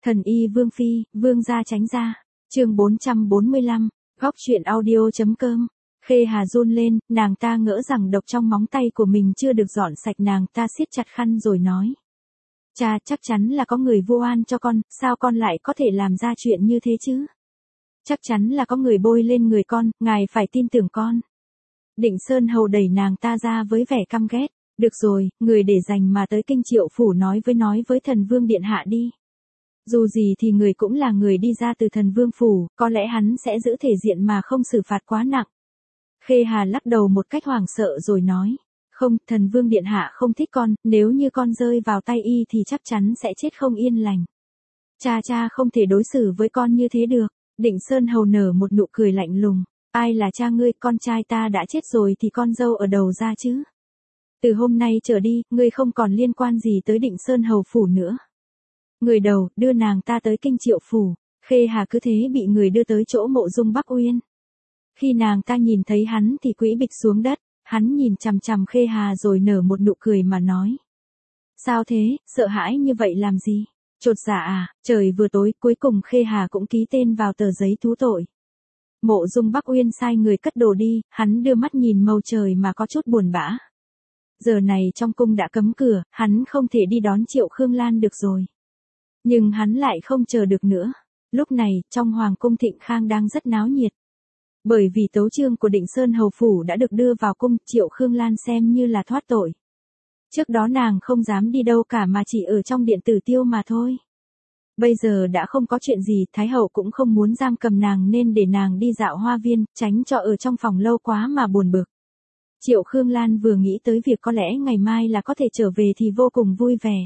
Thần y Vương Phi, Vương gia tránh ra. Chương 445, góc truyện audio.com. Khê Hà run lên, nàng ta ngỡ rằng độc trong móng tay của mình chưa được dọn sạch, nàng ta siết chặt khăn rồi nói. Cha, chắc chắn là có người vu oan cho con, sao con lại có thể làm ra chuyện như thế chứ? Chắc chắn là có người bôi lên người con, ngài phải tin tưởng con. Định Sơn Hầu đẩy nàng ta ra với vẻ căm ghét. Được rồi, người để dành mà tới Kinh Triệu Phủ nói với Thần Vương Điện Hạ đi. Dù gì thì người cũng là người đi ra từ Thần Vương Phủ, có lẽ hắn sẽ giữ thể diện mà không xử phạt quá nặng. Khê Hà lắc đầu một cách hoảng sợ rồi nói. Không, Thần Vương Điện Hạ không thích con, nếu như con rơi vào tay y thì chắc chắn sẽ chết không yên lành. Cha không thể đối xử với con như thế được. Định Sơn Hầu nở một nụ cười lạnh lùng. Ai là cha ngươi, con trai ta đã chết rồi thì con dâu ở đầu ra chứ. Từ hôm nay trở đi, ngươi không còn liên quan gì tới Định Sơn Hầu Phủ nữa. Người đầu, đưa nàng ta tới Kinh Triệu Phủ. Khê Hà cứ thế bị người đưa tới chỗ Mộ Dung Bắc Uyên. Khi nàng ta nhìn thấy hắn thì quỵ bịch xuống đất, hắn nhìn chằm chằm Khê Hà rồi nở một nụ cười mà nói. Sao thế, sợ hãi như vậy làm gì? Chột dạ à, trời vừa tối, cuối cùng Khê Hà cũng ký tên vào tờ giấy thú tội. Mộ Dung Bắc Uyên sai người cất đồ đi, hắn đưa mắt nhìn màu trời mà có chút buồn bã. Giờ này trong cung đã cấm cửa, hắn không thể đi đón Triệu Khương Lan được rồi. Nhưng hắn lại không chờ được nữa. Lúc này, trong Hoàng cung Thịnh Khang đang rất náo nhiệt. Bởi vì tấu chương của Định Sơn Hầu Phủ đã được đưa vào cung, Triệu Khương Lan xem như là thoát tội. Trước đó nàng không dám đi đâu cả mà chỉ ở trong điện Tử Tiêu mà thôi. Bây giờ đã không có chuyện gì, Thái Hậu cũng không muốn giam cầm nàng nên để nàng đi dạo hoa viên, tránh cho ở trong phòng lâu quá mà buồn bực. Triệu Khương Lan vừa nghĩ tới việc có lẽ ngày mai là có thể trở về thì vô cùng vui vẻ.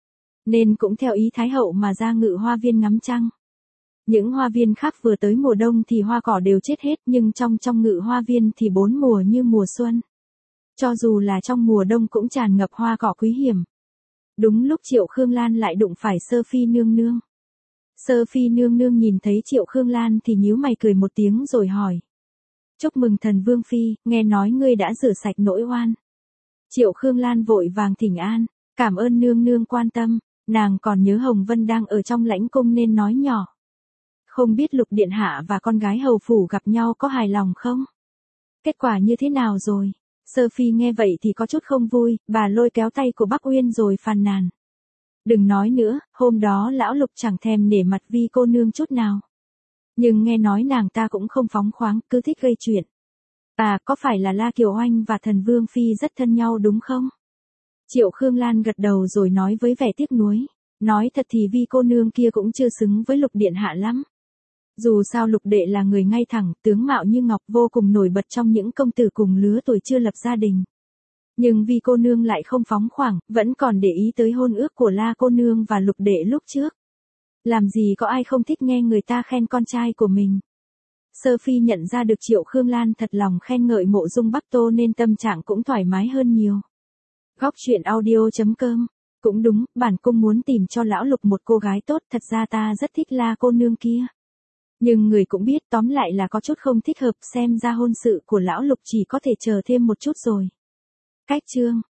Nên cũng theo ý Thái Hậu mà ra ngự hoa viên ngắm trăng. Những hoa viên khác vừa tới mùa đông thì hoa cỏ đều chết hết, nhưng trong ngự hoa viên thì bốn mùa như mùa xuân. Cho dù là trong mùa đông cũng tràn ngập hoa cỏ quý hiếm. Đúng lúc Triệu Khương Lan lại đụng phải Sơ Phi nương nương. Sơ Phi nương nương nhìn thấy Triệu Khương Lan thì nhíu mày cười một tiếng rồi hỏi. Chúc mừng Thần Vương Phi, nghe nói ngươi đã rửa sạch nỗi oan. Triệu Khương Lan vội vàng thỉnh an, cảm ơn nương nương quan tâm, nàng còn nhớ Hồng Vân đang ở trong lãnh cung nên nói nhỏ. Không biết Lục Điện Hạ và con gái hầu phủ gặp nhau có hài lòng không? Kết quả như thế nào rồi? Sơ Phi nghe vậy thì có chút không vui, bà lôi kéo tay của Bắc Uyên rồi phàn nàn. Đừng nói nữa, hôm đó lão Lục chẳng thèm nể mặt Vi cô nương chút nào. Nhưng nghe nói nàng ta cũng không phóng khoáng, cứ thích gây chuyện. À, có phải là La Kiều Oanh và Thần Vương Phi rất thân nhau đúng không? Triệu Khương Lan gật đầu rồi nói với vẻ tiếc nuối. Nói thật thì Vi cô nương kia cũng chưa xứng với Lục Điện Hạ lắm. Dù sao Lục đệ là người ngay thẳng, tướng mạo như ngọc, vô cùng nổi bật trong những công tử cùng lứa tuổi chưa lập gia đình. Nhưng Vi cô nương lại không phóng khoáng, vẫn còn để ý tới hôn ước của La cô nương và Lục đệ lúc trước. Làm gì có ai không thích nghe người ta khen con trai của mình. Sơ Phi nhận ra được Triệu Khương Lan thật lòng khen ngợi Mộ Dung Bắc Tô nên tâm trạng cũng thoải mái hơn nhiều. Góc truyện audio.com. Cũng đúng, bản cung muốn tìm cho lão Lục một cô gái tốt, thật ra ta rất thích La cô nương kia. Nhưng người cũng biết tóm lại là có chút không thích hợp, xem ra hôn sự của lão Lục chỉ có thể chờ thêm một chút rồi. Cách chương